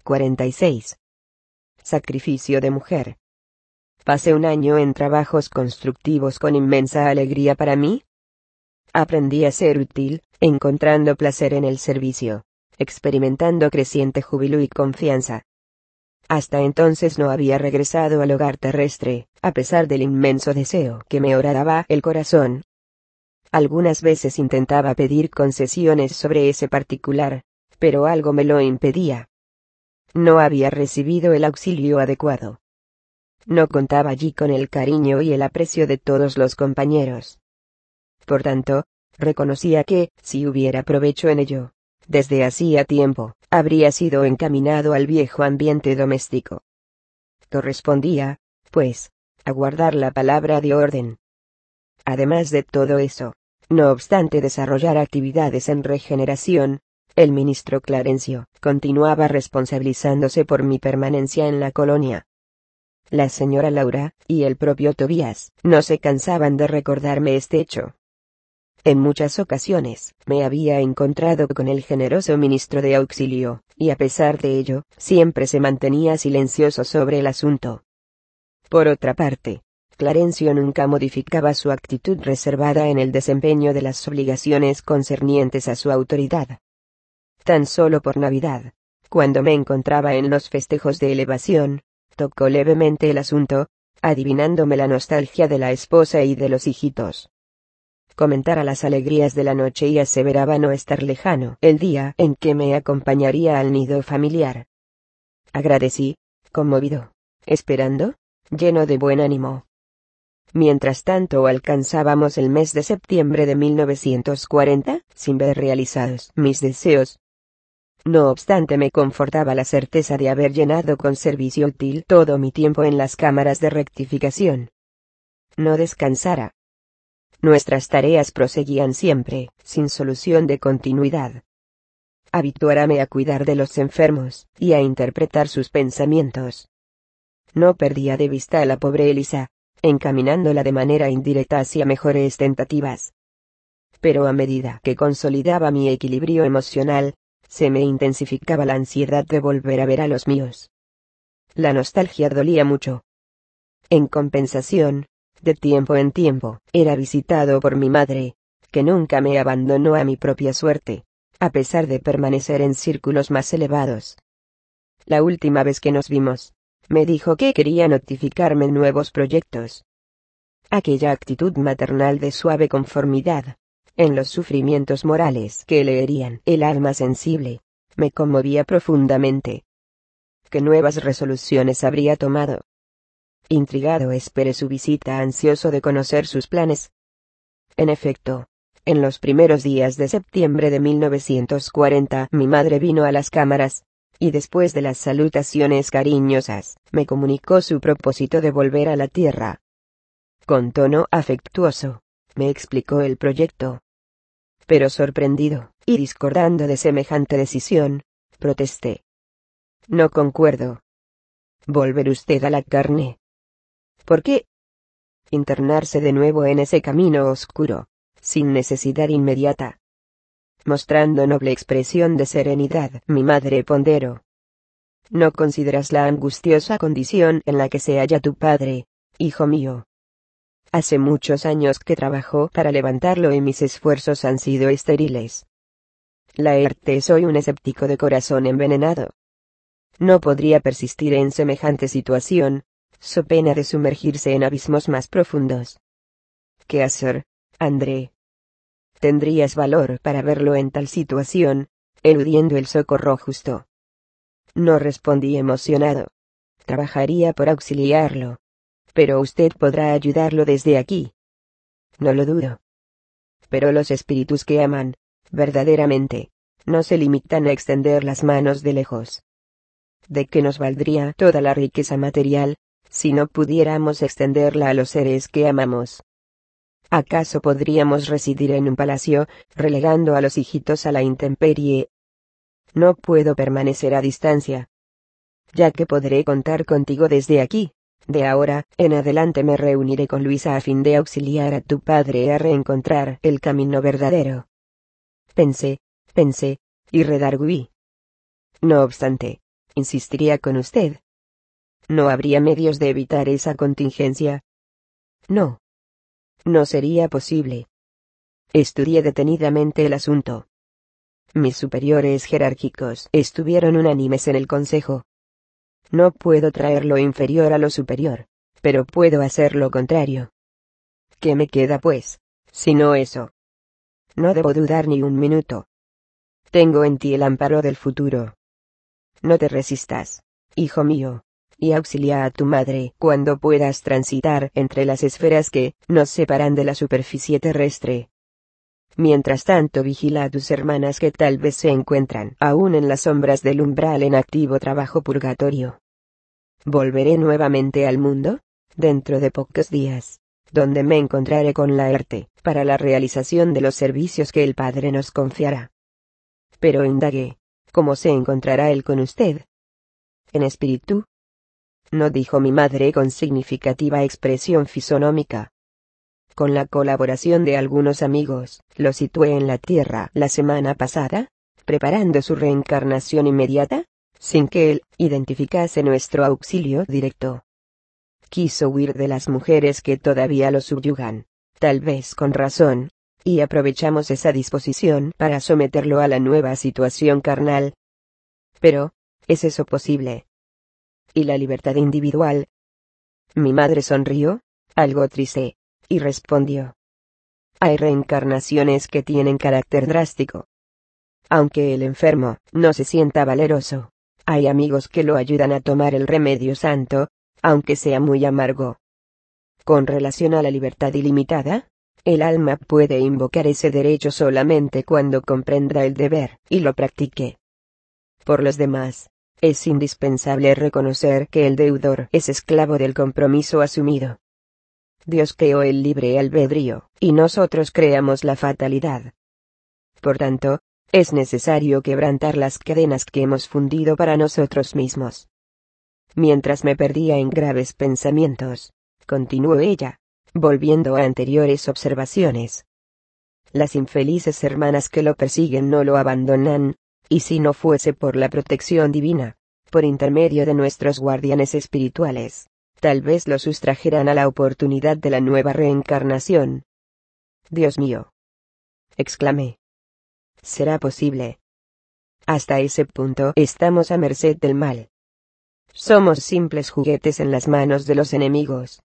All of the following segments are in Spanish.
1946. Sacrificio de mujer. Pasé un año en trabajos constructivos con inmensa alegría para mí. Aprendí a ser útil, encontrando placer en el servicio, experimentando creciente júbilo y confianza. Hasta entonces no había regresado al hogar terrestre, a pesar del inmenso deseo que me horadaba el corazón. Algunas veces intentaba pedir concesiones sobre ese particular, pero algo me lo impedía. No había recibido el auxilio adecuado. No contaba allí con el cariño y el aprecio de todos los compañeros. Por tanto, reconocía que, si hubiera provecho en ello, desde hacía tiempo, habría sido encaminado al viejo ambiente doméstico. Correspondía, pues, a guardar la palabra de orden. Además de todo eso, no obstante desarrollar actividades en regeneración, el ministro Clarencio continuaba responsabilizándose por mi permanencia en la colonia. La señora Laura, y el propio Tobías, no se cansaban de recordarme este hecho. En muchas ocasiones, me había encontrado con el generoso ministro de auxilio, y a pesar de ello, siempre se mantenía silencioso sobre el asunto. Por otra parte, Clarencio nunca modificaba su actitud reservada en el desempeño de las obligaciones concernientes a su autoridad. Tan solo por Navidad, cuando me encontraba en los festejos de elevación, tocó levemente el asunto, adivinándome la nostalgia de la esposa y de los hijitos. Comentara las alegrías de la noche y aseveraba no estar lejano el día en que me acompañaría al nido familiar. Agradecí, conmovido, esperando, lleno de buen ánimo. Mientras tanto alcanzábamos el mes de septiembre de 1940, sin ver realizados mis deseos. No obstante me confortaba la certeza de haber llenado con servicio útil todo mi tiempo en las cámaras de rectificación. No descansara. Nuestras tareas proseguían siempre, sin solución de continuidad. Habituárame a cuidar de los enfermos, y a interpretar sus pensamientos. No perdía de vista a la pobre Elisa, encaminándola de manera indirecta hacia mejores tentativas. Pero a medida que consolidaba mi equilibrio emocional, se me intensificaba la ansiedad de volver a ver a los míos. La nostalgia dolía mucho. En compensación, de tiempo en tiempo, era visitado por mi madre, que nunca me abandonó a mi propia suerte, a pesar de permanecer en círculos más elevados. La última vez que nos vimos, me dijo que quería notificarme nuevos proyectos. Aquella actitud maternal de suave conformidad, en los sufrimientos morales que le herían el alma sensible, me conmovía profundamente. ¿Qué nuevas resoluciones habría tomado? Intrigado esperé su visita, ansioso de conocer sus planes. En efecto, en los primeros días de septiembre de 1940 mi madre vino a las cámaras, y después de las salutaciones cariñosas, me comunicó su propósito de volver a la tierra. Con tono afectuoso, me explicó el proyecto. Pero sorprendido, y discordando de semejante decisión, protesté. No concuerdo. ¿Volver usted a la carne? ¿Por qué? Internarse de nuevo en ese camino oscuro, sin necesidad inmediata. Mostrando noble expresión de serenidad, mi madre ponderó. ¿No consideras la angustiosa condición en la que se halla tu padre, hijo mío? Hace muchos años que trabajo para levantarlo y mis esfuerzos han sido estériles. Laerte, soy un escéptico de corazón envenenado. No podría persistir en semejante situación, so pena de sumergirse en abismos más profundos. ¿Qué hacer, André? ¿Tendrías valor para verlo en tal situación, eludiendo el socorro justo? No respondí emocionado. Trabajaría por auxiliarlo. Pero usted podrá ayudarlo desde aquí. No lo dudo. Pero los espíritus que aman, verdaderamente, no se limitan a extender las manos de lejos. ¿De qué nos valdría toda la riqueza material, si no pudiéramos extenderla a los seres que amamos? ¿Acaso podríamos residir en un palacio, relegando a los hijitos a la intemperie? No puedo permanecer a distancia. Ya que podré contar contigo desde aquí. De ahora en adelante me reuniré con Luisa a fin de auxiliar a tu padre a reencontrar el camino verdadero. Pensé, y redarguí. No obstante, insistiría con usted. ¿No habría medios de evitar esa contingencia? No. No sería posible. Estudié detenidamente el asunto. Mis superiores jerárquicos estuvieron unánimes en el consejo. No puedo traer lo inferior a lo superior, pero puedo hacer lo contrario. ¿Qué me queda pues, sino eso? No debo dudar ni un minuto. Tengo en ti el amparo del futuro. No te resistas, hijo mío, y auxilia a tu madre cuando puedas transitar entre las esferas que nos separan de la superficie terrestre. Mientras tanto vigila a tus hermanas que tal vez se encuentran aún en las sombras del umbral en activo trabajo purgatorio. Volveré nuevamente al mundo, dentro de pocos días, donde me encontraré con Laerte, para la realización de los servicios que el Padre nos confiará. Pero indagué, ¿cómo se encontrará él con usted? ¿En espíritu? No, dijo mi madre con significativa expresión fisonómica. Con la colaboración de algunos amigos, lo situé en la tierra la semana pasada, preparando su reencarnación inmediata, sin que él identificase nuestro auxilio directo. Quiso huir de las mujeres que todavía lo subyugan, tal vez con razón, y aprovechamos esa disposición para someterlo a la nueva situación carnal. Pero, ¿es eso posible? ¿Y la libertad individual? Mi madre sonrió, algo triste, y respondió. Hay reencarnaciones que tienen carácter drástico. Aunque el enfermo no se sienta valeroso, hay amigos que lo ayudan a tomar el remedio santo, aunque sea muy amargo. Con relación a la libertad ilimitada, el alma puede invocar ese derecho solamente cuando comprenda el deber y lo practique. Por los demás, es indispensable reconocer que el deudor es esclavo del compromiso asumido. Dios creó el libre albedrío, y nosotros creamos la fatalidad. Por tanto, es necesario quebrantar las cadenas que hemos fundido para nosotros mismos. Mientras me perdía en graves pensamientos, continuó ella, volviendo a anteriores observaciones. Las infelices hermanas que lo persiguen no lo abandonan, y si no fuese por la protección divina, por intermedio de nuestros guardianes espirituales, tal vez lo sustrajeran a la oportunidad de la nueva reencarnación. Dios mío, exclamé. ¿Será posible? Hasta ese punto estamos a merced del mal. Somos simples juguetes en las manos de los enemigos.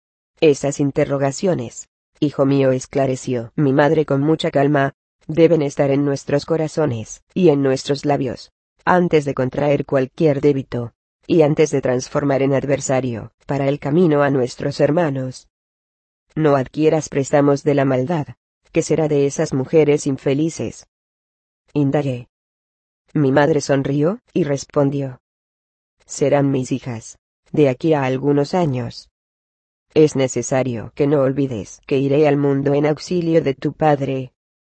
Esas interrogaciones, hijo mío, esclareció mi madre con mucha calma, deben estar en nuestros corazones y en nuestros labios, antes de contraer cualquier débito, y antes de transformar en adversario, para el camino a nuestros hermanos. No adquieras préstamos de la maldad, ¿qué será de esas mujeres infelices? Indagué. Mi madre sonrió, y respondió. Serán mis hijas, de aquí a algunos años. Es necesario que no olvides que iré al mundo en auxilio de tu padre.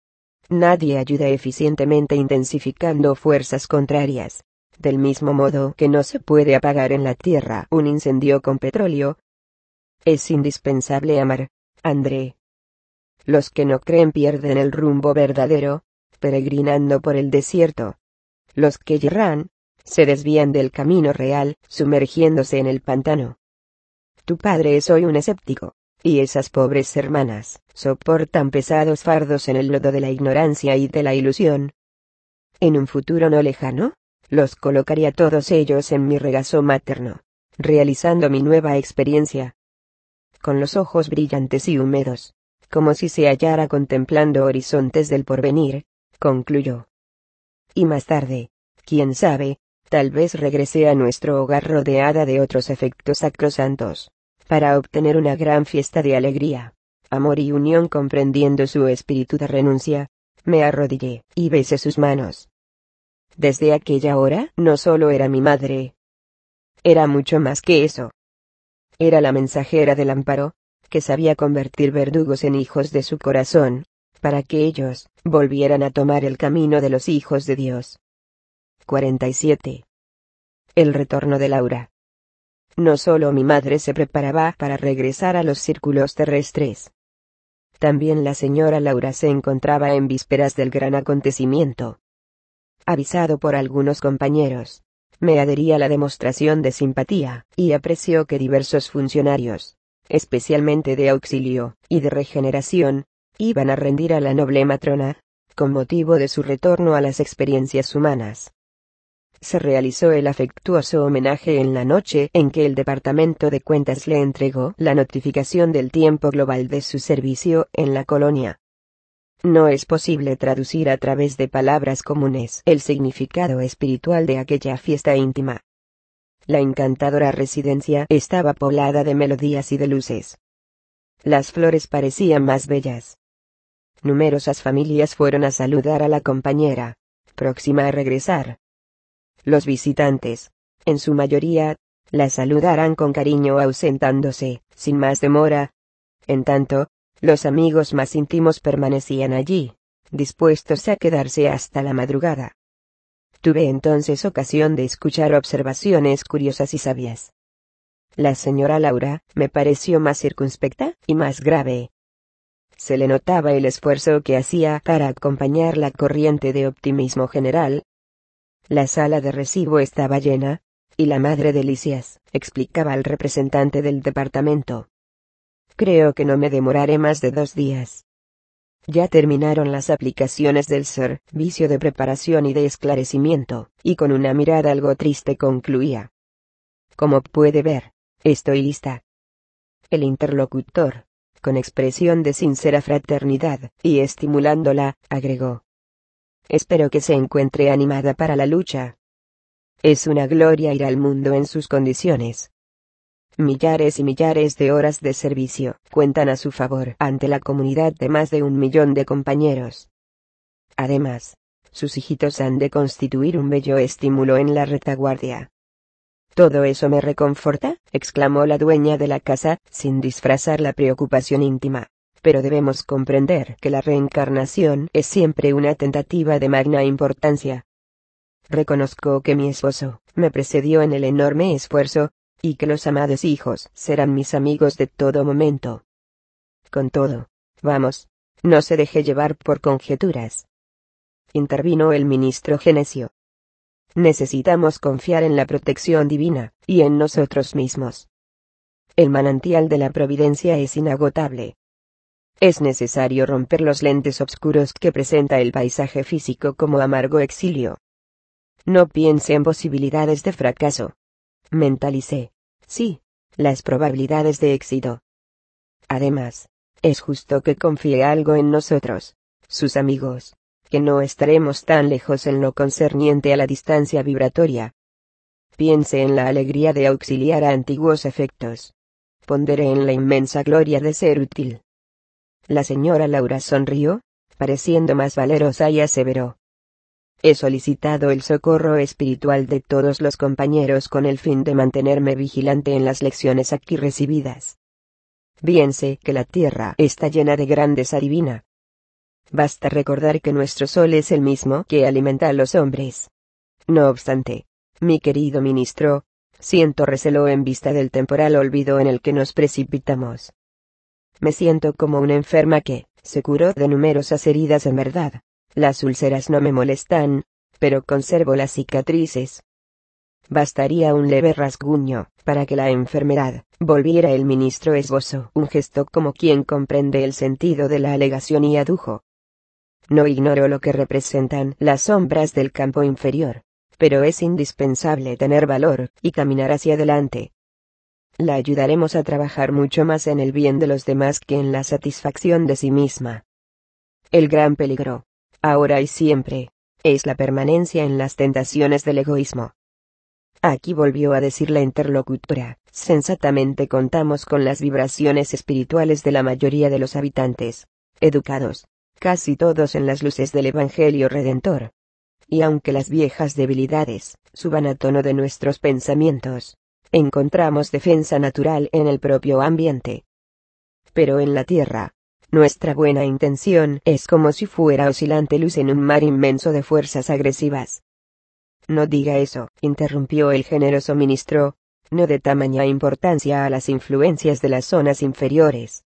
Nadie ayuda eficientemente intensificando fuerzas contrarias, del mismo modo que no se puede apagar en la tierra un incendio con petróleo. Es indispensable amar, André. Los que no creen pierden el rumbo verdadero, peregrinando por el desierto. Los que yerran, se desvían del camino real, sumergiéndose en el pantano. Tu padre es hoy un escéptico, y esas pobres hermanas soportan pesados fardos en el lodo de la ignorancia y de la ilusión. En un futuro no lejano, los colocaría todos ellos en mi regazo materno, realizando mi nueva experiencia. Con los ojos brillantes y húmedos, como si se hallara contemplando horizontes del porvenir, concluyó. Y más tarde, quién sabe, tal vez regresé a nuestro hogar rodeada de otros efectos sacrosantos, para obtener una gran fiesta de alegría, amor y unión. Comprendiendo su espíritu de renuncia, me arrodillé y besé sus manos. Desde aquella hora no solo era mi madre, era mucho más que eso. Era la mensajera del amparo, que sabía convertir verdugos en hijos de su corazón, para que ellos volvieran a tomar el camino de los hijos de Dios. 47. El retorno de Laura. No solo mi madre se preparaba para regresar a los círculos terrestres. También la señora Laura se encontraba en vísperas del gran acontecimiento. Avisado por algunos compañeros, Me adherí a la demostración de simpatía, y aprecio que diversos funcionarios, especialmente de auxilio y de regeneración, iban a rendir a la noble matrona, con motivo de su retorno a las experiencias humanas. Se realizó el afectuoso homenaje en la noche en que el Departamento de Cuentas le entregó la notificación del tiempo global de su servicio en la colonia. No es posible traducir a través de palabras comunes el significado espiritual de aquella fiesta íntima. La encantadora residencia estaba poblada de melodías y de luces. Las flores parecían más bellas. Numerosas familias fueron a saludar a la compañera, próxima a regresar. Los visitantes, en su mayoría, la saludarán con cariño ausentándose, sin más demora. En tanto, los amigos más íntimos permanecían allí, dispuestos a quedarse hasta la madrugada. Tuve entonces ocasión de escuchar observaciones curiosas y sabias. La señora Laura me pareció más circunspecta y más grave. Se le notaba el esfuerzo que hacía para acompañar la corriente de optimismo general. La sala de recibo estaba llena, y la madre de Lisias explicaba al representante del departamento. Creo que no me demoraré más de 2 días. Ya terminaron las aplicaciones del servicio de preparación y de esclarecimiento, y con una mirada algo triste concluía. Como puede ver, estoy lista. El interlocutor, con expresión de sincera fraternidad, y estimulándola, agregó. Espero que se encuentre animada para la lucha. Es una gloria ir al mundo en sus condiciones. Millares y millares de horas de servicio cuentan a su favor ante la comunidad de más de 1 millón de compañeros. Además, sus hijitos han de constituir un bello estímulo en la retaguardia. Todo eso me reconforta, exclamó la dueña de la casa, sin disfrazar la preocupación íntima. Pero debemos comprender que la reencarnación es siempre una tentativa de magna importancia. Reconozco que mi esposo me precedió en el enorme esfuerzo, y que los amados hijos serán mis amigos de todo momento. Con todo, vamos, no se deje llevar por conjeturas. Intervino el ministro Genesio. Necesitamos confiar en la protección divina, y en nosotros mismos. El manantial de la providencia es inagotable. Es necesario romper los lentes oscuros que presenta el paisaje físico como amargo exilio. No piense en posibilidades de fracaso. Mentalice, sí, las probabilidades de éxito. Además, es justo que confíe algo en nosotros, sus amigos, que no estaremos tan lejos en lo concerniente a la distancia vibratoria. Piense en la alegría de auxiliar a antiguos efectos. Pondere en la inmensa gloria de ser útil. La señora Laura sonrió, pareciendo más valerosa, y aseveró. He solicitado el socorro espiritual de todos los compañeros con el fin de mantenerme vigilante en las lecciones aquí recibidas. Bien sé que la tierra está llena de grandeza divina. Basta recordar que nuestro sol es el mismo que alimenta a los hombres. No obstante, mi querido ministro, siento recelo en vista del temporal olvido en el que nos precipitamos. Me siento como una enferma que se curó de numerosas heridas en verdad. Las úlceras no me molestan, pero conservo las cicatrices. Bastaría un leve rasguño para que la enfermedad volviera. El ministro esbozó un gesto como quien comprende el sentido de la alegación y adujo. No ignoro lo que representan las sombras del campo inferior, pero es indispensable tener valor y caminar hacia adelante. La ayudaremos a trabajar mucho más en el bien de los demás que en la satisfacción de sí misma. El gran peligro, ahora y siempre, es la permanencia en las tentaciones del egoísmo. Aquí volvió a decir la interlocutora, sensatamente contamos con las vibraciones espirituales de la mayoría de los habitantes, educados, casi todos en las luces del Evangelio Redentor. Y aunque las viejas debilidades suban a tono de nuestros pensamientos, encontramos defensa natural en el propio ambiente. Pero en la tierra, nuestra buena intención es como si fuera oscilante luz en un mar inmenso de fuerzas agresivas. No diga eso, interrumpió el generoso ministro, no dé tamaña importancia a las influencias de las zonas inferiores.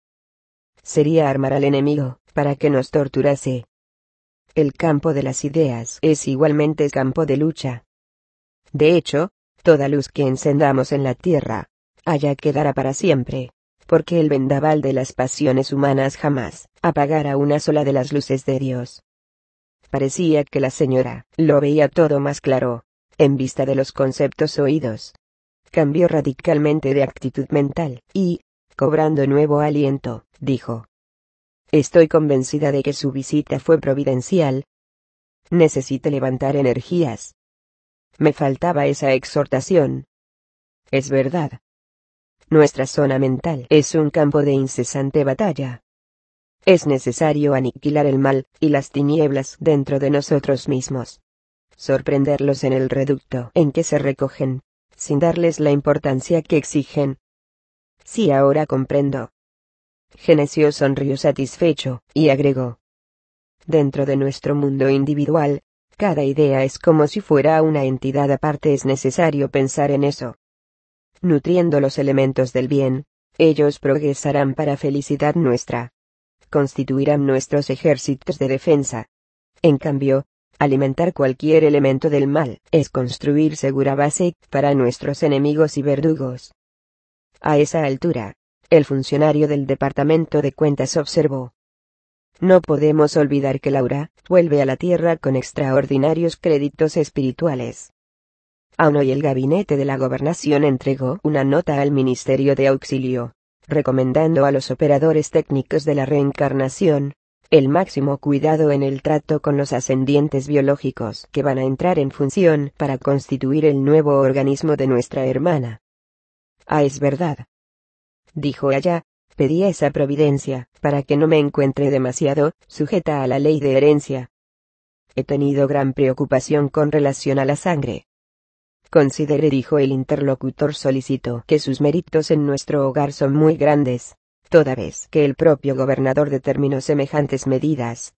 Sería armar al enemigo, para que nos torturase. El campo de las ideas es igualmente campo de lucha. De hecho, toda luz que encendamos en la tierra, allá quedará para siempre, porque el vendaval de las pasiones humanas jamás apagará una sola de las luces de Dios. Parecía que la señora lo veía todo más claro, en vista de los conceptos oídos. Cambió radicalmente de actitud mental, y, cobrando nuevo aliento, dijo: Estoy convencida de que su visita fue providencial. Necesito levantar energías. Me faltaba esa exhortación. Es verdad. Nuestra zona mental es un campo de incesante batalla. Es necesario aniquilar el mal y las tinieblas dentro de nosotros mismos. Sorprenderlos en el reducto en que se recogen, sin darles la importancia que exigen. Sí, ahora comprendo. Genesio sonrió satisfecho, y agregó: Dentro de nuestro mundo individual, cada idea es como si fuera una entidad aparte. Es necesario pensar en eso. Nutriendo los elementos del bien, ellos progresarán para felicidad nuestra. Constituirán nuestros ejércitos de defensa. En cambio, alimentar cualquier elemento del mal es construir segura base para nuestros enemigos y verdugos. A esa altura, el funcionario del Departamento de Cuentas observó: No podemos olvidar que Laura vuelve a la Tierra con extraordinarios créditos espirituales. Aún hoy el gabinete de la gobernación entregó una nota al Ministerio de Auxilio, recomendando a los operadores técnicos de la reencarnación el máximo cuidado en el trato con los ascendientes biológicos que van a entrar en función para constituir el nuevo organismo de nuestra hermana. Ah, es verdad. Dijo ella, pedí esa providencia para que no me encuentre demasiado sujeta a la ley de herencia. He tenido gran preocupación con relación a la sangre. Considere, dijo el interlocutor solícito, que sus méritos en nuestro hogar son muy grandes, toda vez que el propio gobernador determinó semejantes medidas.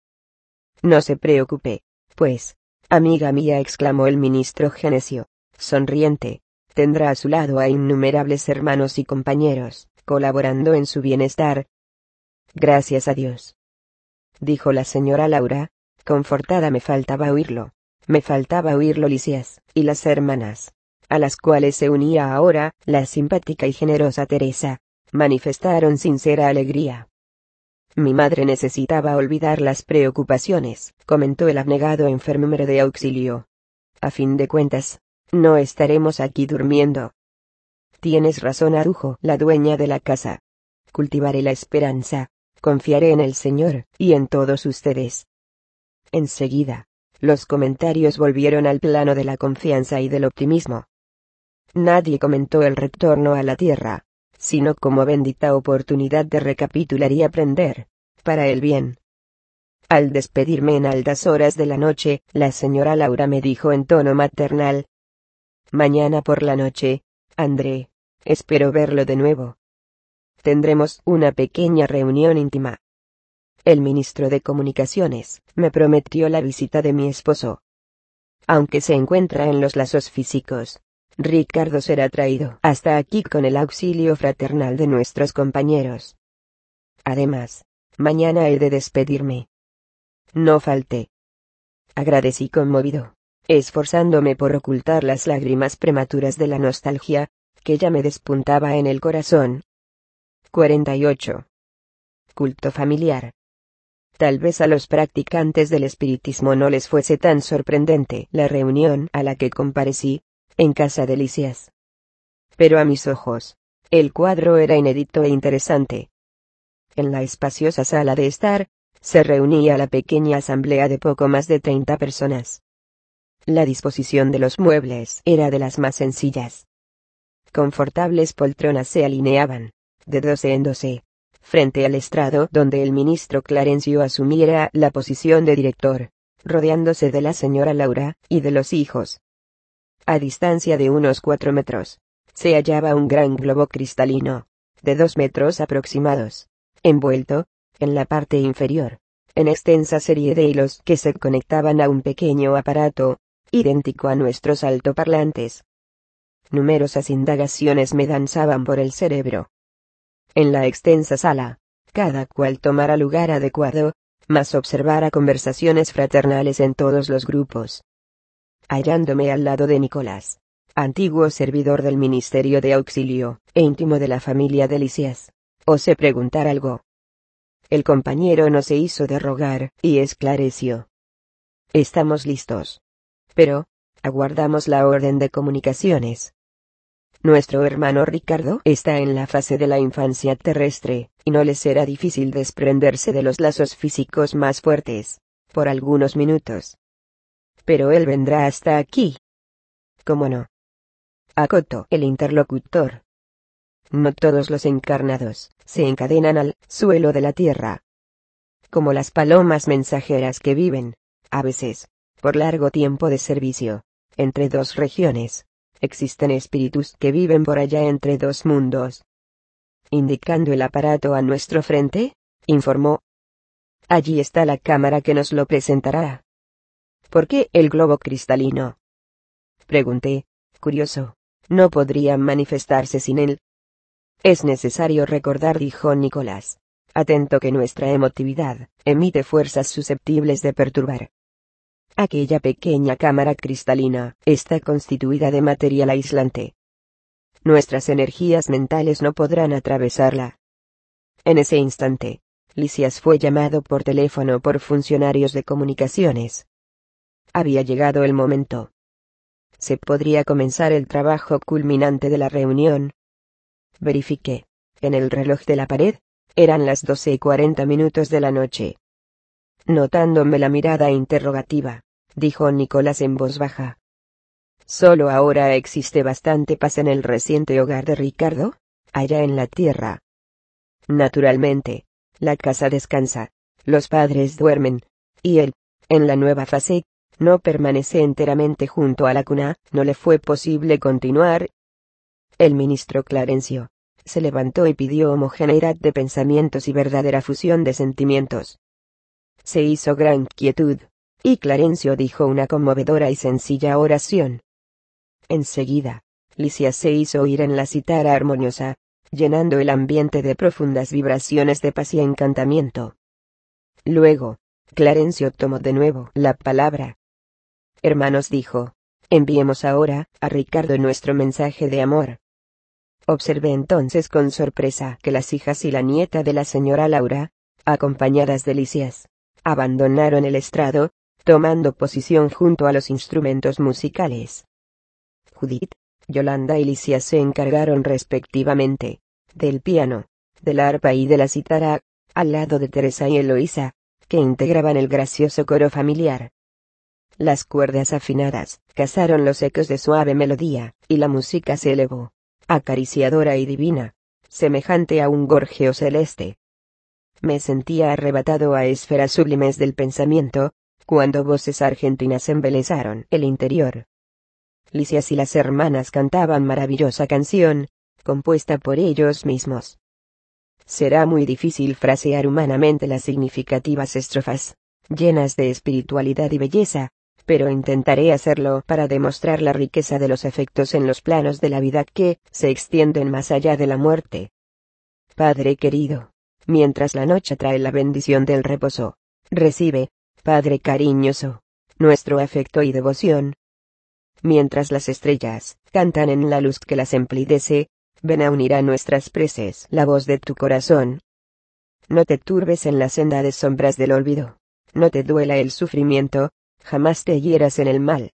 No se preocupe, pues, amiga mía, exclamó el ministro Genesio, sonriente, tendrá a su lado a innumerables hermanos y compañeros, colaborando en su bienestar. Gracias a Dios, dijo la señora Laura, confortada. Me faltaba oírlo Lisias, y las hermanas, a las cuales se unía ahora la simpática y generosa Teresa, manifestaron sincera alegría. Mi madre necesitaba olvidar las preocupaciones, comentó el abnegado enfermero de auxilio. A fin de cuentas, no estaremos aquí durmiendo. Tienes razón, adujo la dueña de la casa. Cultivaré la esperanza, confiaré en el Señor, y en todos ustedes. Enseguida, los comentarios volvieron al plano de la confianza y del optimismo. Nadie comentó el retorno a la tierra, sino como bendita oportunidad de recapitular y aprender, para el bien. Al despedirme en altas horas de la noche, la señora Laura me dijo en tono maternal: Mañana por la noche, André, espero verlo de nuevo. Tendremos una pequeña reunión íntima. El ministro de Comunicaciones me prometió la visita de mi esposo. Aunque se encuentra en los lazos físicos, Ricardo será traído hasta aquí con el auxilio fraternal de nuestros compañeros. Además, mañana he de despedirme. No falté. Agradecí conmovido, esforzándome por ocultar las lágrimas prematuras de la nostalgia, que ya me despuntaba en el corazón. 48. Culto familiar. Tal vez a los practicantes del espiritismo no les fuese tan sorprendente la reunión a la que comparecí, en casa de Lisias. Pero a mis ojos, el cuadro era inédito e interesante. En la espaciosa sala de estar, se reunía la pequeña asamblea de poco más de 30 personas. La disposición de los muebles era de las más sencillas. Confortables poltronas se alineaban, de 12 en 12, frente al estrado donde el ministro Clarencio asumiera la posición de director, rodeándose de la señora Laura y de los hijos. A distancia de unos 4 metros, se hallaba un gran globo cristalino, de 2 metros aproximados, envuelto, en la parte inferior, en extensa serie de hilos que se conectaban a un pequeño aparato, idéntico a nuestros altoparlantes. Numerosas indagaciones me danzaban por el cerebro. En la extensa sala, cada cual tomara lugar adecuado, mas observara conversaciones fraternales en todos los grupos. Hallándome al lado de Nicolás, antiguo servidor del Ministerio de Auxilio, e íntimo de la familia de Lisias. ¿Osé preguntar algo? El compañero no se hizo de rogar, y esclareció. Estamos listos. Pero, aguardamos la orden de comunicaciones. Nuestro hermano Ricardo está en la fase de la infancia terrestre, y no le será difícil desprenderse de los lazos físicos más fuertes, por algunos minutos. Pero él vendrá hasta aquí. ¿Cómo no? Acotó el interlocutor. No todos los encarnados se encadenan al suelo de la tierra. Como las palomas mensajeras que viven, a veces, por largo tiempo de servicio, entre dos regiones, existen espíritus que viven por allá entre dos mundos. Indicando el aparato a nuestro frente, informó. Allí está la cámara que nos lo presentará. ¿Por qué el globo cristalino? Pregunté, curioso. No podrían manifestarse sin él. Es necesario recordar, dijo Nicolás, atento, que nuestra emotividad emite fuerzas susceptibles de perturbar. Aquella pequeña cámara cristalina está constituida de material aislante. Nuestras energías mentales no podrán atravesarla. En ese instante, Lisias fue llamado por teléfono por funcionarios de comunicaciones. Había llegado el momento. Se podría comenzar el trabajo culminante de la reunión. Verifiqué. En el reloj de la pared, eran las 12:40 de la noche. Notándome la mirada interrogativa, dijo Nicolás en voz baja. Solo ahora existe bastante paz en el reciente hogar de Ricardo, allá en la tierra. Naturalmente, la casa descansa, los padres duermen, y él, en la nueva fase, no permanece enteramente junto a la cuna. No le fue posible continuar. El ministro Clarencio se levantó y pidió homogeneidad de pensamientos y verdadera fusión de sentimientos. Se hizo gran quietud, y Clarencio dijo una conmovedora y sencilla oración. Enseguida, Lisias se hizo oír en la cítara armoniosa, llenando el ambiente de profundas vibraciones de paz y encantamiento. Luego, Clarencio tomó de nuevo la palabra. Hermanos, dijo, enviemos ahora a Ricardo nuestro mensaje de amor. Observé entonces con sorpresa que las hijas y la nieta de la señora Laura, acompañadas de Lisias, abandonaron el estrado, tomando posición junto a los instrumentos musicales. Judith, Yolanda y Lisias se encargaron respectivamente del piano, del arpa y de la cítara, al lado de Teresa y Eloísa, que integraban el gracioso coro familiar. Las cuerdas afinadas cazaron los ecos de suave melodía, y la música se elevó, acariciadora y divina, semejante a un gorjeo celeste. Me sentía arrebatado a esferas sublimes del pensamiento, cuando voces argentinas embelesaron el interior. Lisias y las hermanas cantaban maravillosa canción, compuesta por ellos mismos. Será muy difícil frasear humanamente las significativas estrofas, llenas de espiritualidad y belleza, pero intentaré hacerlo para demostrar la riqueza de los efectos en los planos de la vida que se extienden más allá de la muerte. Padre querido, mientras la noche trae la bendición del reposo, recibe, Padre cariñoso, nuestro afecto y devoción. Mientras las estrellas cantan en la luz que las emplidece, ven a unir a nuestras preces la voz de tu corazón. No te turbes en la senda de sombras del olvido, no te duela el sufrimiento, jamás te hieras en el mal.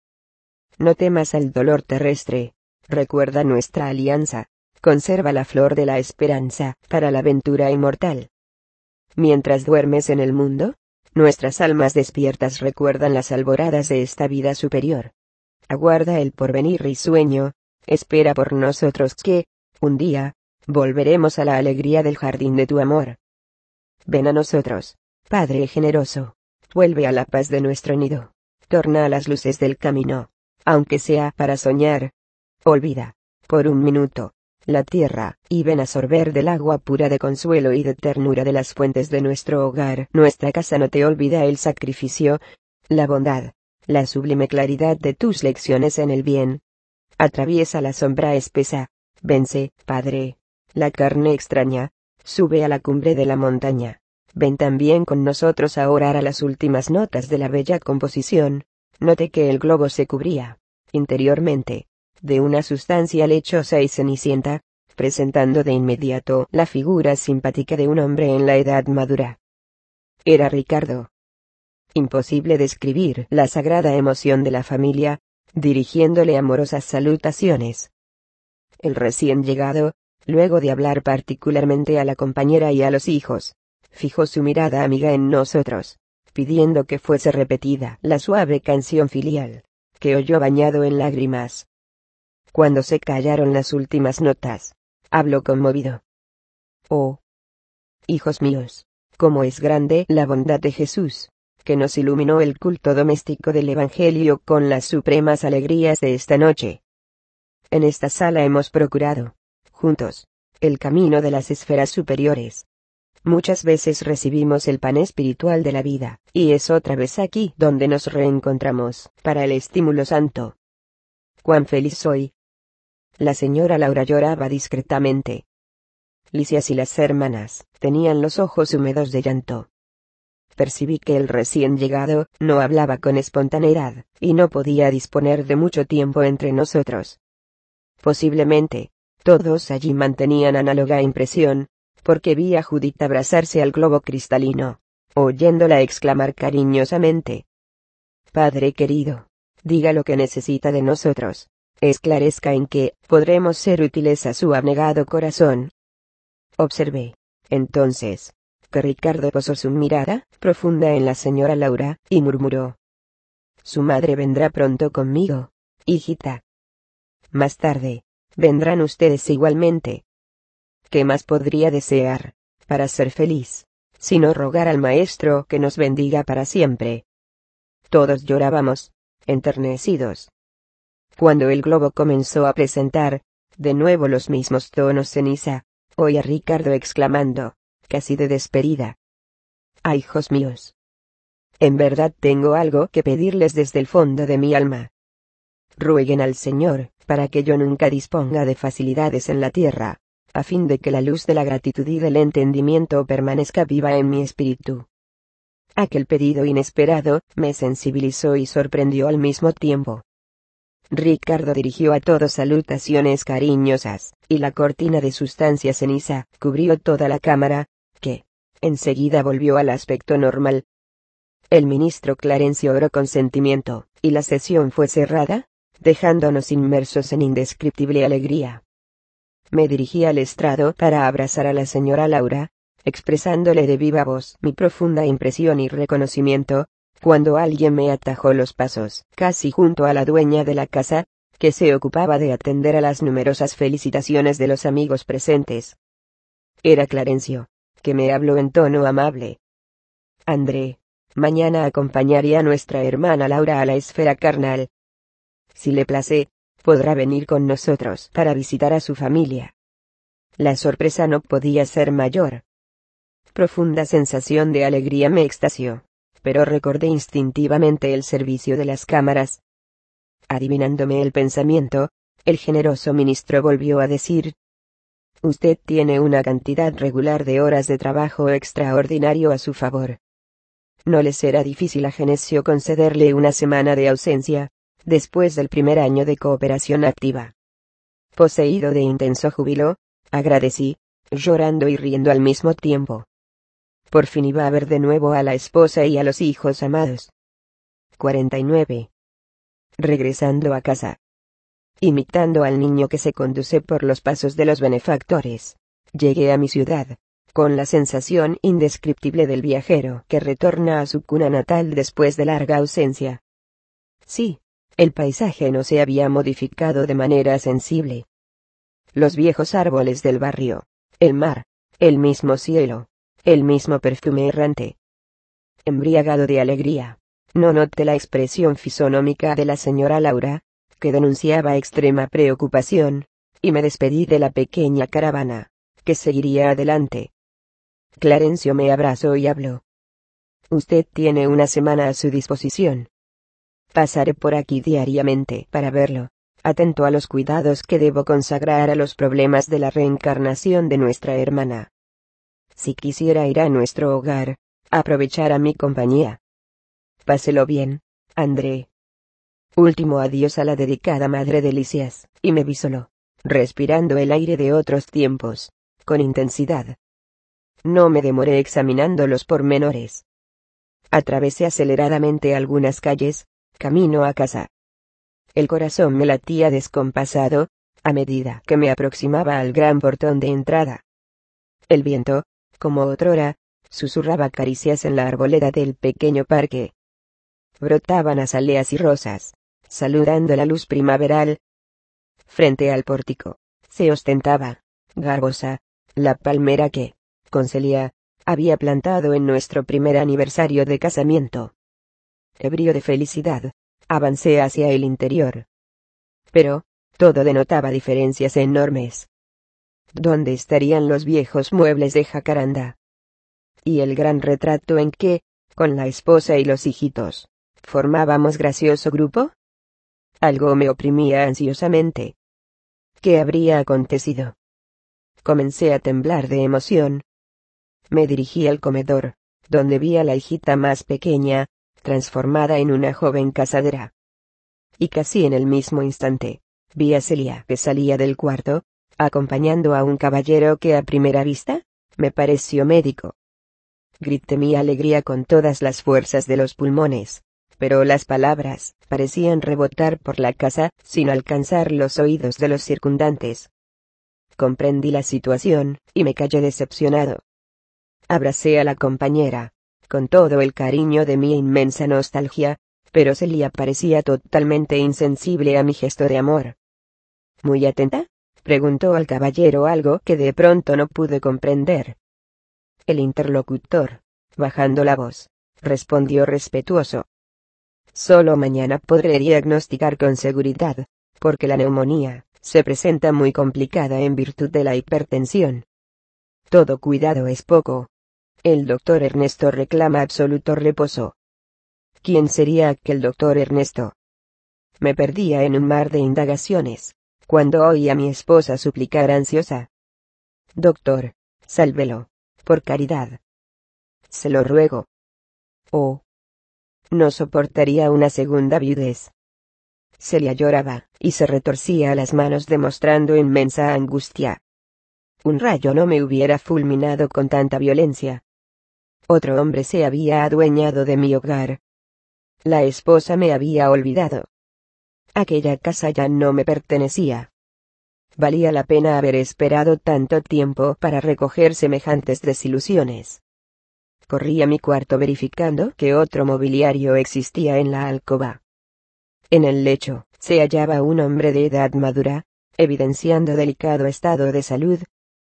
No temas al dolor terrestre, recuerda nuestra alianza, conserva la flor de la esperanza para la aventura inmortal. Mientras duermes en el mundo, nuestras almas despiertas recuerdan las alboradas de esta vida superior. Aguarda el porvenir risueño, espera por nosotros que, un día, volveremos a la alegría del jardín de tu amor. Ven a nosotros, Padre generoso, vuelve a la paz de nuestro nido, torna a las luces del camino, aunque sea para soñar. Olvida, por un minuto, la tierra, y ven a sorber del agua pura de consuelo y de ternura de las fuentes de nuestro hogar. Nuestra casa no te olvida el sacrificio, la bondad, la sublime claridad de tus lecciones en el bien. Atraviesa la sombra espesa, vence, Padre, la carne extraña, sube a la cumbre de la montaña. Ven también con nosotros a orar a las últimas notas de la bella composición. Note que el globo se cubría, interiormente, de una sustancia lechosa y cenicienta, presentando de inmediato la figura simpática de un hombre en la edad madura. Era Ricardo. Imposible describir la sagrada emoción de la familia, dirigiéndole amorosas salutaciones. El recién llegado, luego de hablar particularmente a la compañera y a los hijos, fijó su mirada amiga en nosotros, pidiendo que fuese repetida la suave canción filial, que oyó bañado en lágrimas. Cuando se callaron las últimas notas, habló conmovido. Oh, hijos míos, cómo es grande la bondad de Jesús, que nos iluminó el culto doméstico del Evangelio con las supremas alegrías de esta noche. En esta sala hemos procurado, juntos, el camino de las esferas superiores. Muchas veces recibimos el pan espiritual de la vida, y es otra vez aquí donde nos reencontramos, para el estímulo santo. ¡Cuán feliz soy! La señora Laura lloraba discretamente. Lisias y las hermanas tenían los ojos húmedos de llanto. Percibí que el recién llegado no hablaba con espontaneidad, y no podía disponer de mucho tiempo entre nosotros. Posiblemente, todos allí mantenían análoga impresión, porque vi a Judith abrazarse al globo cristalino, oyéndola exclamar cariñosamente: Padre querido, diga lo que necesita de nosotros, esclarezca en qué podremos ser útiles a su abnegado corazón. Observé, entonces, que Ricardo posó su mirada profunda en la señora Laura, y murmuró: Su madre vendrá pronto conmigo, hijita. Más tarde, vendrán ustedes igualmente. ¿Qué más podría desear, para ser feliz, sino rogar al Maestro que nos bendiga para siempre? Todos llorábamos, enternecidos. Cuando el globo comenzó a presentar, de nuevo los mismos tonos ceniza, oí a Ricardo exclamando, casi de despedida: ¡Ah, hijos míos! En verdad tengo algo que pedirles desde el fondo de mi alma. Rueguen al Señor, para que yo nunca disponga de facilidades en la tierra, a fin de que la luz de la gratitud y del entendimiento permanezca viva en mi espíritu. Aquel pedido inesperado me sensibilizó y sorprendió al mismo tiempo. Ricardo dirigió a todos salutaciones cariñosas, y la cortina de sustancia ceniza cubrió toda la cámara, que, enseguida volvió al aspecto normal. El ministro Clarencio oró con sentimiento, y la sesión fue cerrada, dejándonos inmersos en indescriptible alegría. Me dirigí al estrado para abrazar a la señora Laura, expresándole de viva voz mi profunda impresión y reconocimiento, cuando alguien me atajó los pasos, casi junto a la dueña de la casa, que se ocupaba de atender a las numerosas felicitaciones de los amigos presentes. Era Clarencio, que me habló en tono amable. André, mañana acompañaré a nuestra hermana Laura a la esfera carnal. Si le place, podrá venir con nosotros para visitar a su familia. La sorpresa no podía ser mayor. Profunda sensación de alegría me extasió, pero recordé instintivamente el servicio de las cámaras. Adivinándome el pensamiento, el generoso ministro volvió a decir: Usted tiene una cantidad regular de horas de trabajo extraordinario a su favor. No le será difícil a Genesio concederle una semana de ausencia, después del primer año de cooperación activa. Poseído de intenso júbilo, agradecí, llorando y riendo al mismo tiempo. Por fin iba a ver de nuevo a la esposa y a los hijos amados. 49. Regresando a casa. Imitando al niño que se conduce por los pasos de los benefactores, llegué a mi ciudad, con la sensación indescriptible del viajero que retorna a su cuna natal después de larga ausencia. Sí, el paisaje no se había modificado de manera sensible. Los viejos árboles del barrio, el mar, el mismo cielo, el mismo perfume errante. Embriagado de alegría, no noté la expresión fisonómica de la señora Laura, que denunciaba extrema preocupación, y me despedí de la pequeña caravana, que seguiría adelante. Clarencio me abrazó y habló. Usted tiene una semana a su disposición. Pasaré por aquí diariamente para verlo, atento a los cuidados que debo consagrar a los problemas de la reencarnación de nuestra hermana. Si quisiera ir a nuestro hogar, aprovechar a mi compañía. Páselo bien, André. Último adiós a la dedicada madre de Lisias, y me vi solo, respirando el aire de otros tiempos, con intensidad. No me demoré examinando los pormenores. Atravesé aceleradamente algunas calles, camino a casa. El corazón me latía descompasado, a medida que me aproximaba al gran portón de entrada. El viento, como otrora, susurraba caricias en la arboleda del pequeño parque. Brotaban azaleas y rosas, saludando la luz primaveral. Frente al pórtico, se ostentaba, garbosa, la palmera que, con Celia, había plantado en nuestro primer aniversario de casamiento. Ebrio de felicidad, avancé hacia el interior. Pero, todo denotaba diferencias enormes. ¿Dónde estarían los viejos muebles de jacaranda? Y el gran retrato en que, con la esposa y los hijitos, formábamos gracioso grupo? Algo me oprimía ansiosamente. ¿Qué habría acontecido? Comencé a temblar de emoción. Me dirigí al comedor, donde vi a la hijita más pequeña, transformada en una joven casadera. Y casi en el mismo instante, vi a Celia que salía del cuarto, acompañando a un caballero que a primera vista, me pareció médico. Grité mi alegría con todas las fuerzas de los pulmones, pero las palabras parecían rebotar por la casa sin alcanzar los oídos de los circundantes. Comprendí la situación, y me callé decepcionado. Abracé a la compañera, con todo el cariño de mi inmensa nostalgia, pero Celia parecía totalmente insensible a mi gesto de amor. ¿Muy atenta?, preguntó al caballero algo que de pronto no pude comprender. El interlocutor, bajando la voz, respondió respetuoso. Solo mañana podré diagnosticar con seguridad, porque la neumonía se presenta muy complicada en virtud de la hipertensión. Todo cuidado es poco. El doctor Ernesto reclama absoluto reposo. ¿Quién sería aquel doctor Ernesto? Me perdía en un mar de indagaciones, cuando oí a mi esposa suplicar ansiosa. Doctor, sálvelo, por caridad. Se lo ruego. Oh. No soportaría una segunda viudez. Celia lloraba, y se retorcía las manos demostrando inmensa angustia. Un rayo no me hubiera fulminado con tanta violencia. Otro hombre se había adueñado de mi hogar. La esposa me había olvidado. Aquella casa ya no me pertenecía. Valía la pena haber esperado tanto tiempo para recoger semejantes desilusiones. Corrí a mi cuarto verificando que otro mobiliario existía en la alcoba. En el lecho se hallaba un hombre de edad madura, evidenciando delicado estado de salud.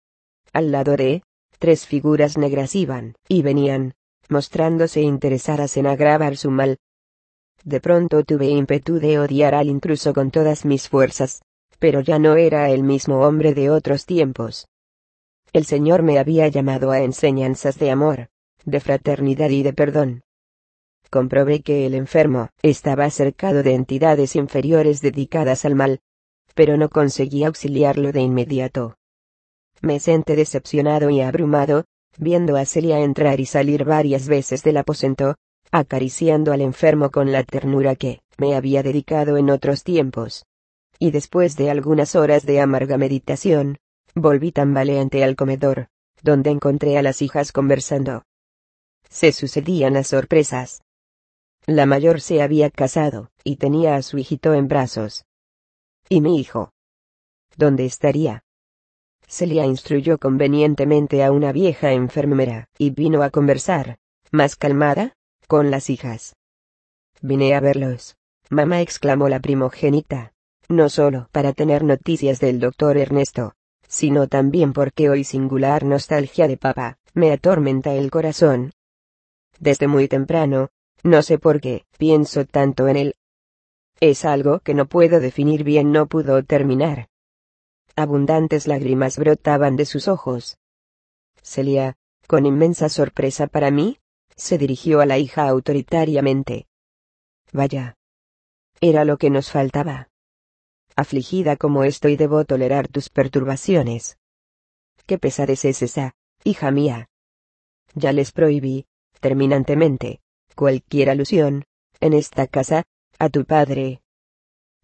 Al lado de, 3 figuras negras iban y venían, mostrándose interesadas en agravar su mal. De pronto tuve ímpetu de odiar al intruso con todas mis fuerzas, pero ya no era el mismo hombre de otros tiempos. El Señor me había llamado a enseñanzas de amor, de fraternidad y de perdón. Comprobé que el enfermo estaba cercado de entidades inferiores dedicadas al mal, pero no conseguí auxiliarlo de inmediato. Me senté decepcionado y abrumado, viendo a Celia entrar y salir varias veces del aposento, acariciando al enfermo con la ternura que me había dedicado en otros tiempos. Y después de algunas horas de amarga meditación, volví tambaleante al comedor, donde encontré a las hijas conversando. Se sucedían las sorpresas. La mayor se había casado, y tenía a su hijito en brazos. ¿Y mi hijo? ¿Dónde estaría? Celia instruyó convenientemente a una vieja enfermera, y vino a conversar, más calmada, con las hijas. Vine a verlos, mamá, exclamó la primogénita, no solo para tener noticias del doctor Ernesto, sino también porque hoy singular nostalgia de papá me atormenta el corazón. Desde muy temprano, no sé por qué, pienso tanto en él. Es algo que no puedo definir bien, no pudo terminar. Abundantes lágrimas brotaban de sus ojos. Celia, con inmensa sorpresa para mí, se dirigió a la hija autoritariamente. Vaya. Era lo que nos faltaba. Afligida como estoy, debo tolerar tus perturbaciones. ¿Qué pesadez es esa, hija mía? Ya les prohibí, terminantemente, cualquier alusión, en esta casa, a tu padre,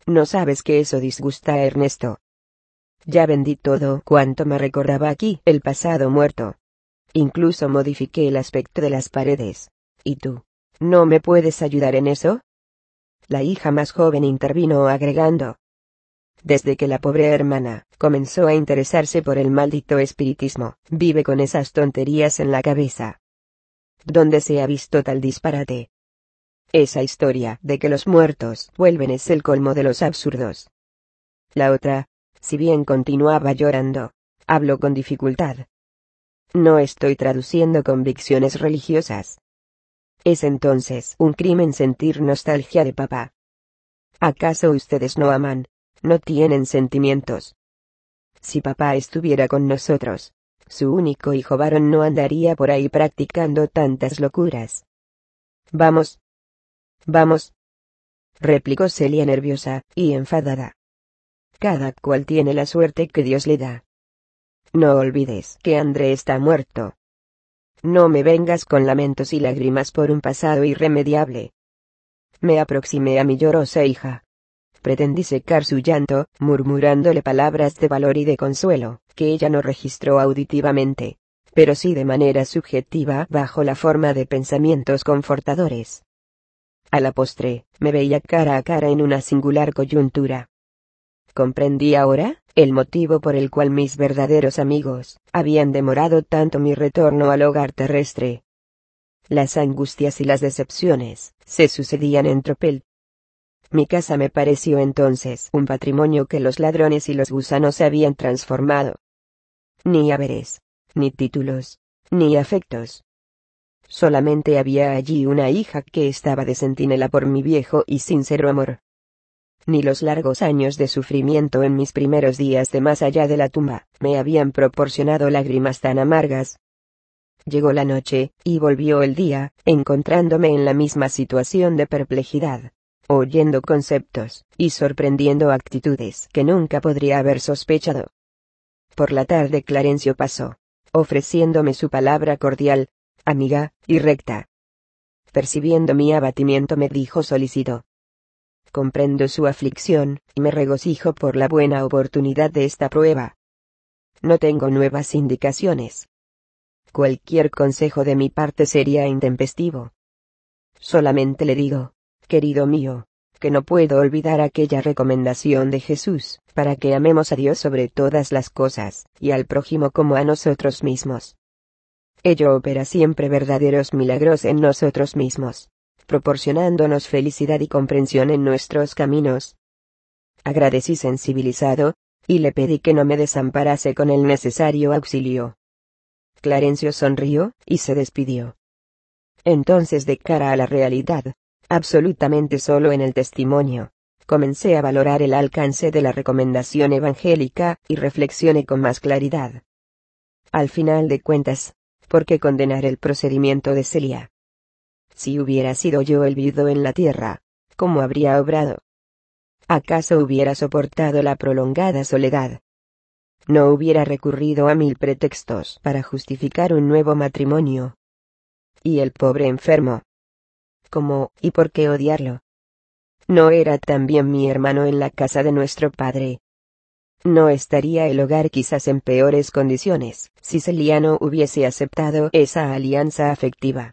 No sabes que eso disgusta a Ernesto. Ya vendí todo cuanto me recordaba aquí el pasado muerto. Incluso modifiqué el aspecto de las paredes. ¿Y tú? ¿No me puedes ayudar en eso? La hija más joven intervino agregando. Desde que la pobre hermana comenzó a interesarse por el maldito espiritismo, vive con esas tonterías en la cabeza. ¿Dónde se ha visto tal disparate? Esa historia de que los muertos vuelven es el colmo de los absurdos. La otra, si bien continuaba llorando, habló con dificultad. No estoy traduciendo convicciones religiosas. ¿Es entonces un crimen sentir nostalgia de papá? ¿Acaso ustedes no aman? ¿No tienen sentimientos? Si papá estuviera con nosotros, su único hijo varón no andaría por ahí practicando tantas locuras. Vamos. Vamos. Replicó Celia nerviosa y enfadada. Cada cual tiene la suerte que Dios le da. No olvides que André está muerto. No me vengas con lamentos y lágrimas por un pasado irremediable. Me aproximé a mi llorosa hija. Pretendí secar su llanto, murmurándole palabras de valor y de consuelo, que ella no registró auditivamente, pero sí de manera subjetiva bajo la forma de pensamientos confortadores. A la postre, me veía cara a cara en una singular coyuntura. Comprendí ahora el motivo por el cual mis verdaderos amigos habían demorado tanto mi retorno al hogar terrestre. Las angustias y las decepciones se sucedían en tropel. Mi casa me pareció entonces un patrimonio que los ladrones y los gusanos habían transformado. Ni haberes, ni títulos, ni afectos. Solamente había allí una hija que estaba de centinela por mi viejo y sincero amor. Ni los largos años de sufrimiento en mis primeros días de más allá de la tumba me habían proporcionado lágrimas tan amargas. Llegó la noche, y volvió el día, encontrándome en la misma situación de perplejidad, oyendo conceptos, y sorprendiendo actitudes que nunca podría haber sospechado. Por la tarde Clarencio pasó, ofreciéndome su palabra cordial, amiga, y recta. Percibiendo mi abatimiento me dijo solícito. Comprendo su aflicción, y me regocijo por la buena oportunidad de esta prueba. No tengo nuevas indicaciones. Cualquier consejo de mi parte sería intempestivo. Solamente le digo, querido mío, que no puedo olvidar aquella recomendación de Jesús, para que amemos a Dios sobre todas las cosas, y al prójimo como a nosotros mismos. Ello opera siempre verdaderos milagros en nosotros mismos, proporcionándonos felicidad y comprensión en nuestros caminos. Agradecí sensibilizado, y le pedí que no me desamparase con el necesario auxilio. Clarencio sonrió, y se despidió. Entonces, de cara a la realidad, absolutamente solo en el testimonio, comencé a valorar el alcance de la recomendación evangélica, y reflexioné con más claridad. Al final de cuentas, ¿por qué condenar el procedimiento de Celia? Si hubiera sido yo el viudo en la tierra, ¿cómo habría obrado? ¿Acaso hubiera soportado la prolongada soledad? ¿No hubiera recurrido a 1000 pretextos para justificar un nuevo matrimonio? ¿Y el pobre enfermo? ¿Cómo y por qué odiarlo? ¿No era también mi hermano en la casa de nuestro padre? ¿No estaría el hogar quizás en peores condiciones si Celia no hubiese aceptado esa alianza afectiva?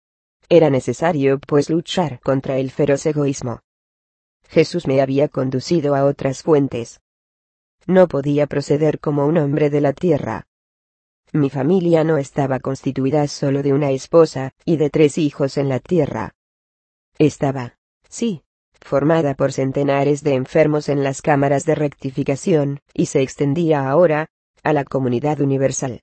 Era necesario pues luchar contra el feroz egoísmo. Jesús me había conducido a otras fuentes. No podía proceder como un hombre de la tierra. Mi familia no estaba constituida solo de una esposa y de 3 hijos en la tierra. Estaba, sí, formada por centenares de enfermos en las cámaras de rectificación, y se extendía ahora a la comunidad universal.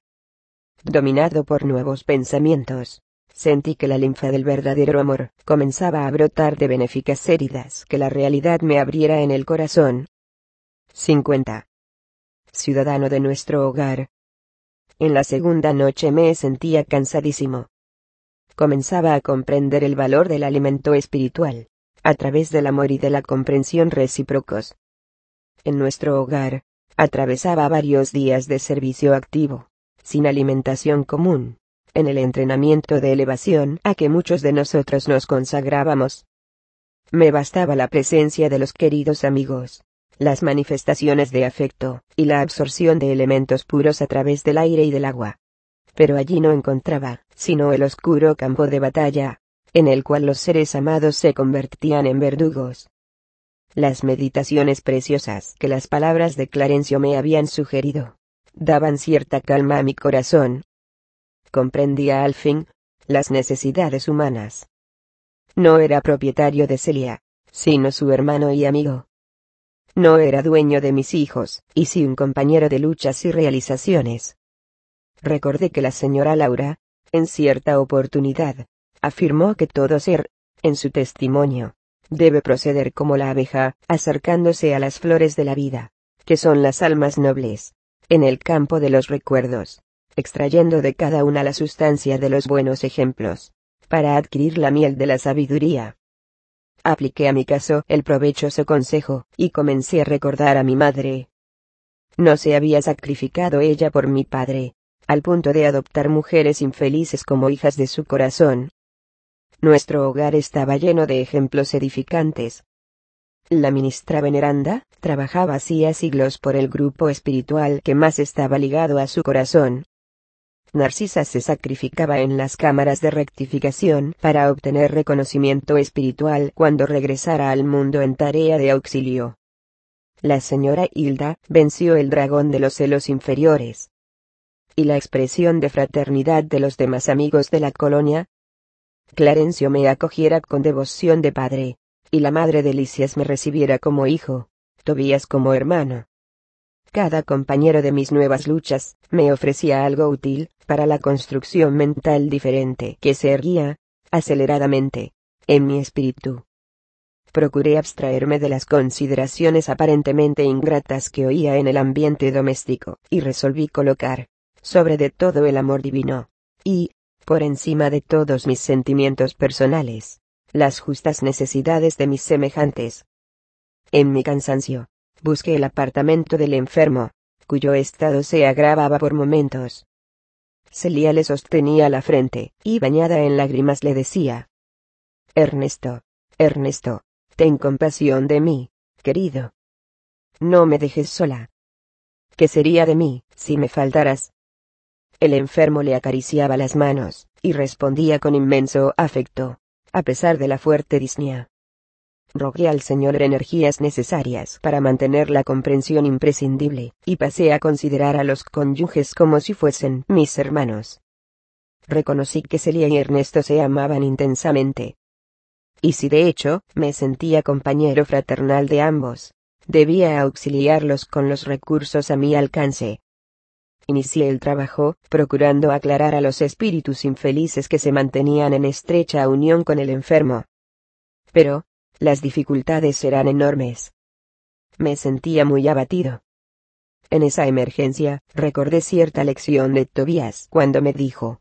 Dominado por nuevos pensamientos, sentí que la linfa del verdadero amor comenzaba a brotar de benéficas heridas que la realidad me abriera en el corazón. 50. Ciudadano de nuestro hogar. En la segunda noche me sentía cansadísimo. Comenzaba a comprender el valor del alimento espiritual, a través del amor y de la comprensión recíprocos. En nuestro hogar, atravesaba varios días de servicio activo, sin alimentación común, en el entrenamiento de elevación a que muchos de nosotros nos consagrábamos. Me bastaba la presencia de los queridos amigos, las manifestaciones de afecto, y la absorción de elementos puros a través del aire y del agua. Pero allí no encontraba, sino el oscuro campo de batalla, en el cual los seres amados se convertían en verdugos. Las meditaciones preciosas que las palabras de Clarencio me habían sugerido, daban cierta calma a mi corazón. Comprendía al fin las necesidades humanas. No era propietario de Celia, sino su hermano y amigo. No era dueño de mis hijos, y sí un compañero de luchas y realizaciones. Recordé que la señora Laura, en cierta oportunidad, afirmó que todo ser, en su testimonio, debe proceder como la abeja, acercándose a las flores de la vida, que son las almas nobles, en el campo de los recuerdos, extrayendo de cada una la sustancia de los buenos ejemplos, para adquirir la miel de la sabiduría. Apliqué a mi caso el provechoso consejo, y comencé a recordar a mi madre. No se había sacrificado ella por mi padre, al punto de adoptar mujeres infelices como hijas de su corazón. Nuestro hogar estaba lleno de ejemplos edificantes. La ministra veneranda trabajaba hacía siglos por el grupo espiritual que más estaba ligado a su corazón. Narcisa se sacrificaba en las cámaras de rectificación para obtener reconocimiento espiritual cuando regresara al mundo en tarea de auxilio. La señora Hilda venció el dragón de los celos inferiores. ¿Y la expresión de fraternidad de los demás amigos de la colonia? Clarencio me acogiera con devoción de padre, y la madre de Lisias me recibiera como hijo, Tobías como hermano. Cada compañero de mis nuevas luchas me ofrecía algo útil para la construcción mental diferente que se erguía, aceleradamente, en mi espíritu. Procuré abstraerme de las consideraciones aparentemente ingratas que oía en el ambiente doméstico, y resolví colocar, sobre de todo el amor divino, y, por encima de todos mis sentimientos personales, las justas necesidades de mis semejantes. En mi cansancio, busqué el apartamento del enfermo, cuyo estado se agravaba por momentos. Celia le sostenía la frente, y bañada en lágrimas le decía: Ernesto, Ernesto, ten compasión de mí, querido. No me dejes sola. ¿Qué sería de mí, si me faltaras? El enfermo le acariciaba las manos, y respondía con inmenso afecto, a pesar de la fuerte disnea. Rogué al Señor energías necesarias para mantener la comprensión imprescindible, y pasé a considerar a los cónyuges como si fuesen mis hermanos. Reconocí que Celia y Ernesto se amaban intensamente. Y si de hecho me sentía compañero fraternal de ambos, debía auxiliarlos con los recursos a mi alcance. Inicié el trabajo, procurando aclarar a los espíritus infelices que se mantenían en estrecha unión con el enfermo. Pero, las dificultades eran enormes. Me sentía muy abatido. En esa emergencia, recordé cierta lección de Tobías cuando me dijo: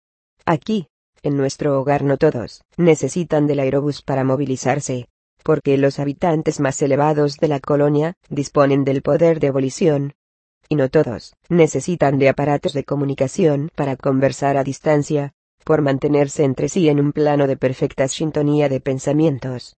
Aquí, en nuestro hogar no todos necesitan del aerobús para movilizarse, porque los habitantes más elevados de la colonia disponen del poder de volición. Y no todos necesitan de aparatos de comunicación para conversar a distancia, por mantenerse entre sí en un plano de perfecta sintonía de pensamientos.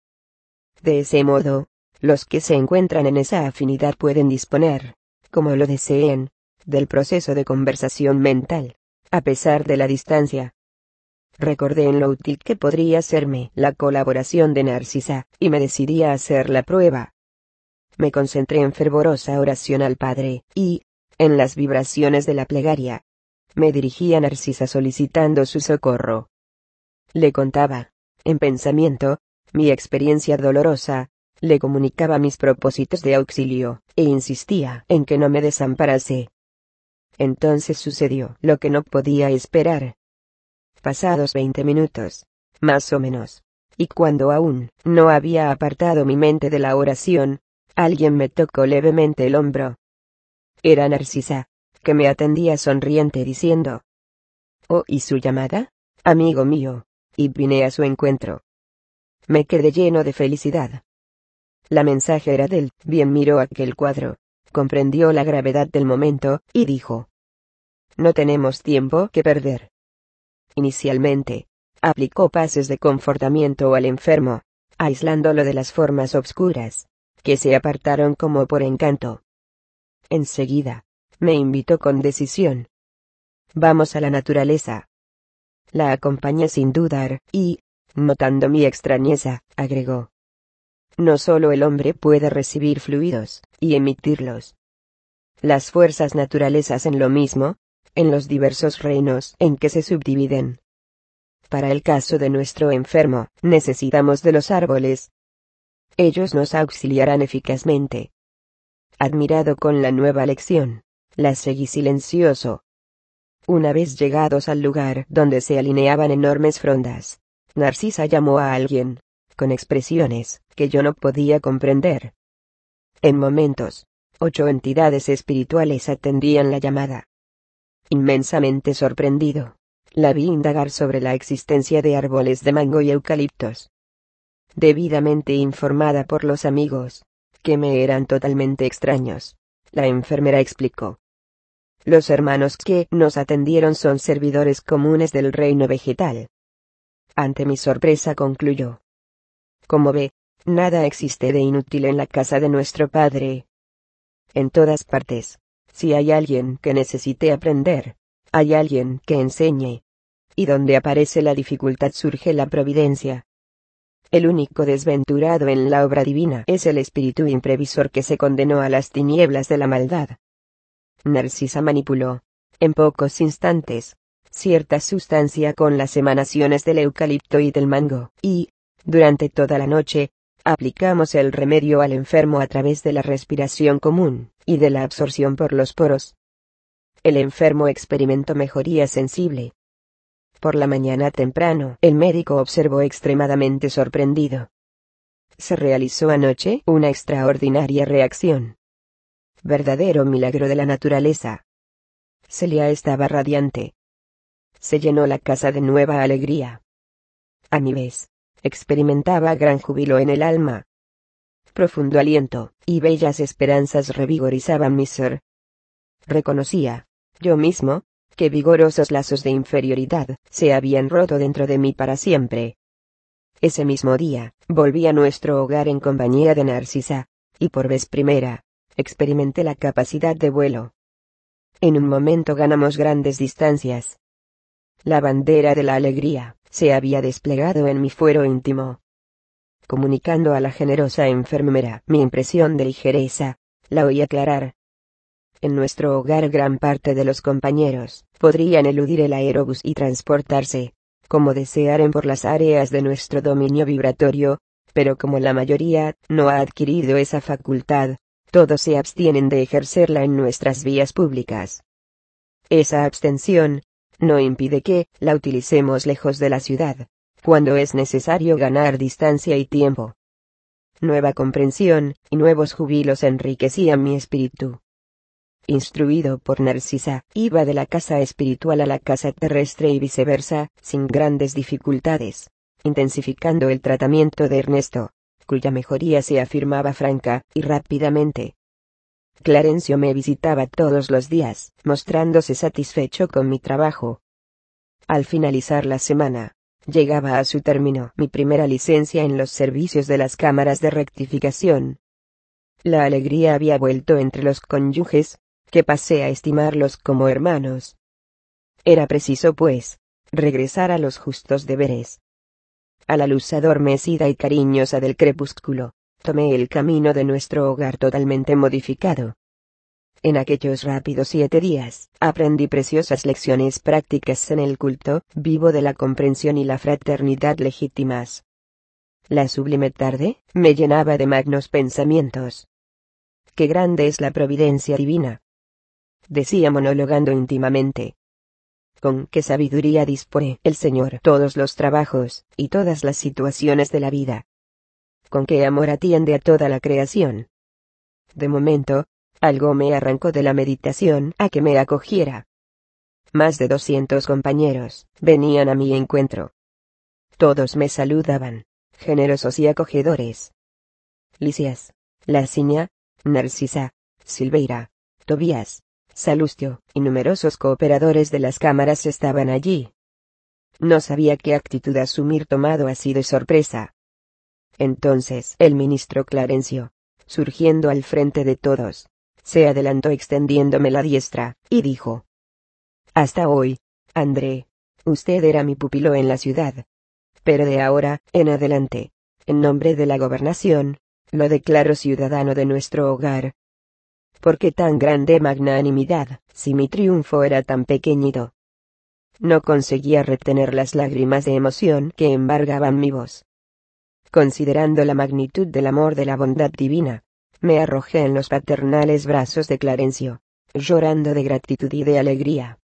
De ese modo, los que se encuentran en esa afinidad pueden disponer, como lo deseen, del proceso de conversación mental, a pesar de la distancia. Recordé en lo útil que podría serme la colaboración de Narcisa, y me decidí a hacer la prueba. Me concentré en fervorosa oración al Padre, y, en las vibraciones de la plegaria, me dirigí a Narcisa solicitando su socorro. Le contaba, en pensamiento, mi experiencia dolorosa, le comunicaba mis propósitos de auxilio, e insistía en que no me desamparase. Entonces sucedió lo que no podía esperar. Pasados 20 minutos, más o menos, y cuando aún no había apartado mi mente de la oración, alguien me tocó levemente el hombro. Era Narcisa, que me atendía sonriente diciendo: ¿Oí su llamada, amigo mío? Y vine a su encuentro. Me quedé lleno de felicidad. La mensajera del bien miró aquel cuadro, comprendió la gravedad del momento, y dijo: No tenemos tiempo que perder. Inicialmente, aplicó pases de confortamiento al enfermo, aislándolo de las formas obscuras, que se apartaron como por encanto. Enseguida, me invitó con decisión. Vamos a la naturaleza. La acompañé sin dudar, y, notando mi extrañeza, agregó. No solo el hombre puede recibir fluidos, y emitirlos. Las fuerzas naturales hacen lo mismo, en los diversos reinos en que se subdividen. Para el caso de nuestro enfermo, necesitamos de los árboles. Ellos nos auxiliarán eficazmente. Admirado con la nueva lección, la seguí silencioso. Una vez llegados al lugar donde se alineaban enormes frondas, Narcisa llamó a alguien, con expresiones que yo no podía comprender. En momentos, 8 entidades espirituales atendían la llamada. Inmensamente sorprendido, la vi indagar sobre la existencia de árboles de mango y eucaliptos. Debidamente informada por los amigos, que me eran totalmente extraños, la enfermera explicó. Los hermanos que nos atendieron son servidores comunes del reino vegetal. Ante mi sorpresa concluyó. Como ve, nada existe de inútil en la casa de nuestro padre. En todas partes, si hay alguien que necesite aprender, hay alguien que enseñe. Y donde aparece la dificultad surge la providencia. El único desventurado en la obra divina es el espíritu imprevisor que se condenó a las tinieblas de la maldad. Narcisa manipuló, en pocos instantes, cierta sustancia con las emanaciones del eucalipto y del mango, y, durante toda la noche, aplicamos el remedio al enfermo a través de la respiración común, y de la absorción por los poros. El enfermo experimentó mejoría sensible. Por la mañana temprano, el médico observó extremadamente sorprendido. Se realizó anoche una extraordinaria reacción. Verdadero milagro de la naturaleza. Celia estaba radiante. Se llenó la casa de nueva alegría. A mi vez, experimentaba gran júbilo en el alma. Profundo aliento, y bellas esperanzas revigorizaban mi ser. Reconocía, yo mismo, que vigorosos lazos de inferioridad se habían roto dentro de mí para siempre. Ese mismo día, volví a nuestro hogar en compañía de Narcisa, y por vez primera, experimenté la capacidad de vuelo. En un momento ganamos grandes distancias. La bandera de la alegría se había desplegado en mi fuero íntimo. Comunicando a la generosa enfermera mi impresión de ligereza, la oí aclarar. En nuestro hogar gran parte de los compañeros podrían eludir el aerobús y transportarse, como desearen por las áreas de nuestro dominio vibratorio, pero como la mayoría no ha adquirido esa facultad, todos se abstienen de ejercerla en nuestras vías públicas. Esa abstención no impide que la utilicemos lejos de la ciudad, cuando es necesario ganar distancia y tiempo. Nueva comprensión y nuevos júbilos enriquecían mi espíritu. Instruido por Narcisa, iba de la casa espiritual a la casa terrestre y viceversa, sin grandes dificultades, intensificando el tratamiento de Ernesto, cuya mejoría se afirmaba franca y rápidamente. Clarencio me visitaba todos los días, mostrándose satisfecho con mi trabajo. Al finalizar la semana, llegaba a su término mi primera licencia en los servicios de las cámaras de rectificación. La alegría había vuelto entre los cónyuges, que pasé a estimarlos como hermanos. Era preciso, pues, regresar a los justos deberes. A la luz adormecida y cariñosa del crepúsculo, tomé el camino de nuestro hogar totalmente modificado. En aquellos rápidos 7 días, aprendí preciosas lecciones prácticas en el culto vivo de la comprensión y la fraternidad legítimas. La sublime tarde me llenaba de magnos pensamientos. ¡Qué grande es la providencia divina!, decía monologando íntimamente. Con qué sabiduría dispone el Señor todos los trabajos y todas las situaciones de la vida. Con qué amor atiende a toda la creación. De momento, algo me arrancó de la meditación a que me acogiera. Más de 200 compañeros venían a mi encuentro. Todos me saludaban, generosos y acogedores. Lisias, Lasinia, Narcisa, Silveira, Tobías, Salustio y numerosos cooperadores de las cámaras estaban allí. No sabía qué actitud asumir tomado así de sorpresa. Entonces el ministro Clarencio, surgiendo al frente de todos, se adelantó extendiéndome la diestra, y dijo: Hasta hoy, André, usted era mi pupilo en la ciudad. Pero de ahora en adelante, en nombre de la gobernación, lo declaro ciudadano de nuestro hogar. ¿Por qué tan grande magnanimidad, si mi triunfo era tan pequeñito? No conseguía retener las lágrimas de emoción que embargaban mi voz. Considerando la magnitud del amor de la bondad divina, me arrojé en los paternales brazos de Clarencio, llorando de gratitud y de alegría.